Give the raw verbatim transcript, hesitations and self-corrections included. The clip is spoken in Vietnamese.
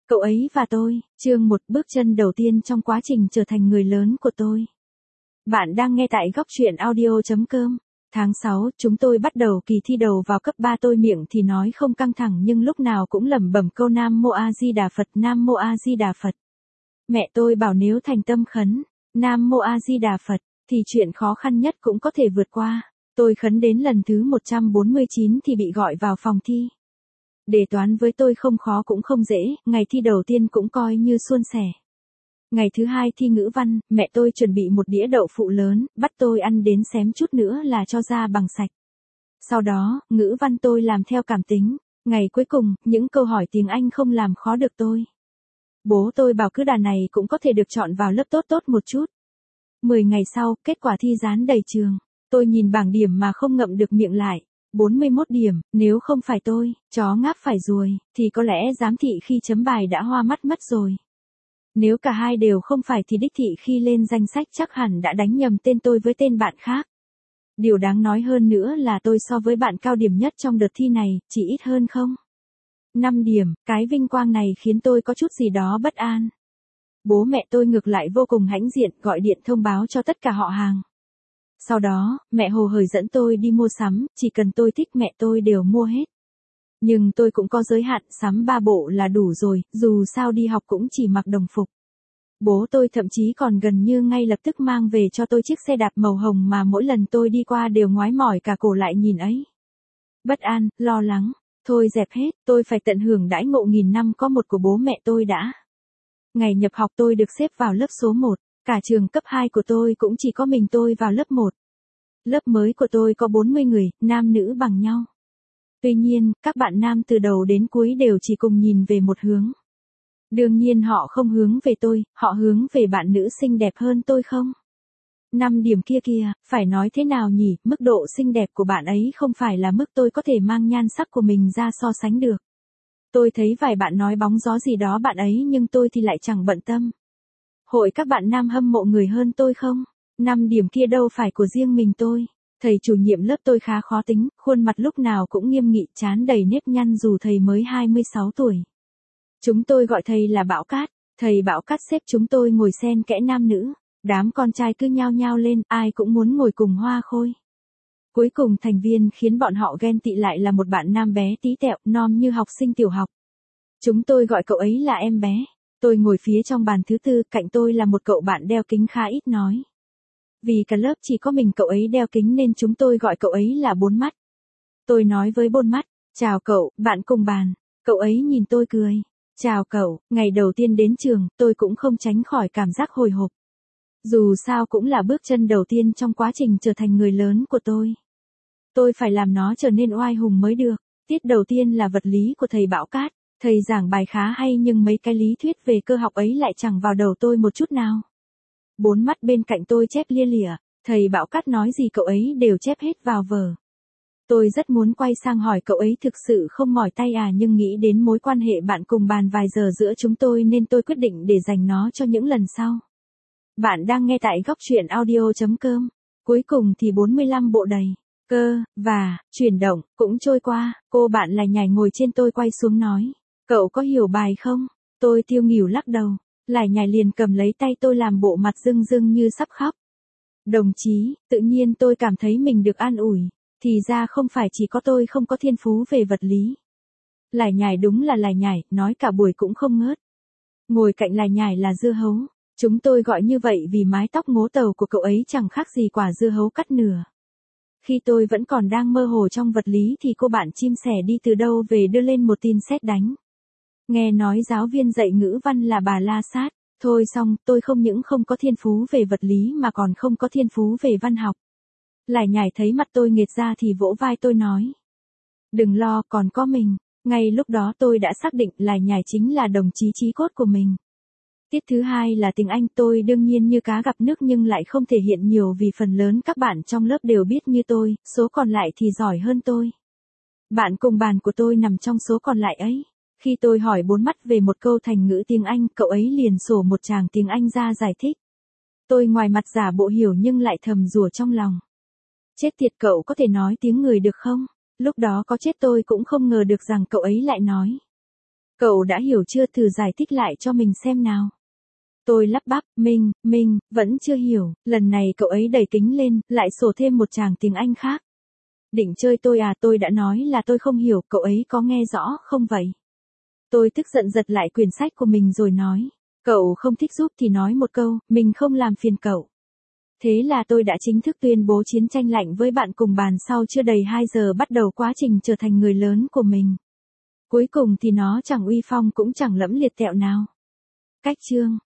Cậu ấy và tôi, chương một, bước chân đầu tiên trong quá trình trở thành người lớn của tôi. Bạn đang nghe tại góc truyện audio chấm com. Tháng sáu, chúng tôi bắt đầu kỳ thi đầu vào cấp ba, tôi miệng thì nói không căng thẳng nhưng lúc nào cũng lẩm bẩm câu Nam Mô A Di Đà Phật, Nam Mô A Di Đà Phật. Mẹ tôi bảo nếu thành tâm khấn, Nam Mô A Di Đà Phật, thì chuyện khó khăn nhất cũng có thể vượt qua. Tôi khấn đến lần thứ một trăm bốn mươi chín thì bị gọi vào phòng thi. Đề toán với tôi không khó cũng không dễ, ngày thi đầu tiên cũng coi như suôn sẻ. Ngày thứ hai thi ngữ văn, mẹ tôi chuẩn bị một đĩa đậu phụ lớn, bắt tôi ăn đến xém chút nữa là cho ra bằng sạch. Sau đó, ngữ văn tôi làm theo cảm tính. Ngày cuối cùng, những câu hỏi tiếng Anh không làm khó được tôi. Bố tôi bảo cứ đà này cũng có thể được chọn vào lớp tốt tốt một chút. Mười ngày sau, kết quả thi dán đầy trường. Tôi nhìn bảng điểm mà không ngậm được miệng lại. bốn mươi mốt điểm, nếu không phải tôi, chó ngáp phải ruồi, thì có lẽ giám thị khi chấm bài đã hoa mắt mất rồi. Nếu cả hai đều không phải thì đích thị khi lên danh sách chắc hẳn đã đánh nhầm tên tôi với tên bạn khác. Điều đáng nói hơn nữa là tôi so với bạn cao điểm nhất trong đợt thi này, chỉ ít hơn không? năm điểm, cái vinh quang này khiến tôi có chút gì đó bất an. Bố mẹ tôi ngược lại vô cùng hãnh diện, gọi điện thông báo cho tất cả họ hàng. Sau đó, mẹ hồ hởi dẫn tôi đi mua sắm, chỉ cần tôi thích mẹ tôi đều mua hết. Nhưng tôi cũng có giới hạn, sắm ba bộ là đủ rồi, dù sao đi học cũng chỉ mặc đồng phục. Bố tôi thậm chí còn gần như ngay lập tức mang về cho tôi chiếc xe đạp màu hồng mà mỗi lần tôi đi qua đều ngoái mỏi cả cổ lại nhìn ấy. Bất an, lo lắng, thôi dẹp hết, tôi phải tận hưởng đãi ngộ nghìn năm có một của bố mẹ tôi đã. Ngày nhập học tôi được xếp vào lớp số một. Cả trường cấp hai của tôi cũng chỉ có mình tôi vào lớp một. Lớp mới của tôi có bốn mươi người, nam nữ bằng nhau. Tuy nhiên, các bạn nam từ đầu đến cuối đều chỉ cùng nhìn về một hướng. Đương nhiên họ không hướng về tôi, họ hướng về bạn nữ xinh đẹp hơn tôi không? Năm điểm kia kìa, phải nói thế nào nhỉ, mức độ xinh đẹp của bạn ấy không phải là mức tôi có thể mang nhan sắc của mình ra so sánh được. Tôi thấy vài bạn nói bóng gió gì đó bạn ấy nhưng tôi thì lại chẳng bận tâm. Hội các bạn nam hâm mộ người hơn tôi không? Năm điểm kia đâu phải của riêng mình tôi. Thầy chủ nhiệm lớp tôi khá khó tính, khuôn mặt lúc nào cũng nghiêm nghị, trán đầy nếp nhăn dù thầy mới hai mươi sáu tuổi. Chúng tôi gọi thầy là Bão Cát. Thầy Bão Cát xếp chúng tôi ngồi xen kẽ nam nữ. Đám con trai cứ nhao nhao lên, ai cũng muốn ngồi cùng Hoa Khôi. Cuối cùng thành viên khiến bọn họ ghen tị lại là một bạn nam bé tí tẹo, non như học sinh tiểu học. Chúng tôi gọi cậu ấy là em bé. Tôi ngồi phía trong bàn thứ tư, cạnh tôi là một cậu bạn đeo kính khá ít nói. Vì cả lớp chỉ có mình cậu ấy đeo kính nên chúng tôi gọi cậu ấy là Bốn Mắt. Tôi nói với Bốn Mắt, chào cậu, bạn cùng bàn. Cậu ấy nhìn tôi cười. Chào cậu, ngày đầu tiên đến trường, tôi cũng không tránh khỏi cảm giác hồi hộp. Dù sao cũng là bước chân đầu tiên trong quá trình trở thành người lớn của tôi. Tôi phải làm nó trở nên oai hùng mới được. Tiết đầu tiên là vật lý của thầy Bão Cát. Thầy giảng bài khá hay nhưng mấy cái lý thuyết về cơ học ấy lại chẳng vào đầu tôi một chút nào. Bốn Mắt bên cạnh tôi chép lia lịa, thầy Bão Cát nói gì cậu ấy đều chép hết vào vở. Tôi rất muốn quay sang hỏi cậu ấy thực sự không mỏi tay à nhưng nghĩ đến mối quan hệ bạn cùng bàn vài giờ giữa chúng tôi nên tôi quyết định để dành nó cho những lần sau. Bạn đang nghe tại góc truyện audio chấm com. Cuối cùng thì bốn mươi lăm bộ đầy. Cơ, và, chuyển động, cũng trôi qua, cô bạn lại nhảy ngồi trên tôi quay xuống nói. Cậu có hiểu bài không? Tôi tiêu nghỉu lắc đầu. Lại nhảy liền cầm lấy tay tôi làm bộ mặt rưng rưng như sắp khóc. Đồng chí, tự nhiên tôi cảm thấy mình được an ủi. Thì ra không phải chỉ có tôi không có thiên phú về vật lý. Lại nhảy đúng là lại nhảy, nói cả buổi cũng không ngớt. Ngồi cạnh lại nhảy là dưa hấu. Chúng tôi gọi như vậy vì mái tóc ngố tàu của cậu ấy chẳng khác gì quả dưa hấu cắt nửa. Khi tôi vẫn còn đang mơ hồ trong vật lý thì cô bạn chim sẻ đi từ đâu về đưa lên một tin sét đánh. Nghe nói giáo viên dạy ngữ văn là bà La Sát. Thôi xong, tôi không những không có thiên phú về vật lý mà còn không có thiên phú về văn học. Lại nhảy thấy mặt tôi nghệt ra thì vỗ vai tôi nói. Đừng lo, còn có mình. Ngay lúc đó tôi đã xác định lại nhảy chính là đồng chí chí cốt của mình. Tiết thứ hai là tiếng Anh, tôi đương nhiên như cá gặp nước nhưng lại không thể hiện nhiều vì phần lớn các bạn trong lớp đều biết như tôi, số còn lại thì giỏi hơn tôi. Bạn cùng bàn của tôi nằm trong số còn lại ấy. Khi tôi hỏi Bốn Mắt về một câu thành ngữ tiếng Anh, cậu ấy liền sổ một tràng tiếng Anh ra giải thích. Tôi ngoài mặt giả bộ hiểu nhưng lại thầm rủa trong lòng. Chết tiệt, cậu có thể nói tiếng người được không? Lúc đó có chết tôi cũng không ngờ được rằng cậu ấy lại nói. Cậu đã hiểu chưa, thử giải thích lại cho mình xem nào. Tôi lắp bắp, Minh, Minh, vẫn chưa hiểu, lần này cậu ấy đẩy kính lên, lại sổ thêm một tràng tiếng Anh khác. Định chơi tôi à, tôi đã nói là tôi không hiểu, cậu ấy có nghe rõ không vậy? Tôi tức giận giật lại quyển sách của mình rồi nói, cậu không thích giúp thì nói một câu, mình không làm phiền cậu. Thế là tôi đã chính thức tuyên bố chiến tranh lạnh với bạn cùng bàn sau chưa đầy hai giờ bắt đầu quá trình trở thành người lớn của mình. Cuối cùng thì nó chẳng uy phong cũng chẳng lẫm liệt tẹo nào. Cách chương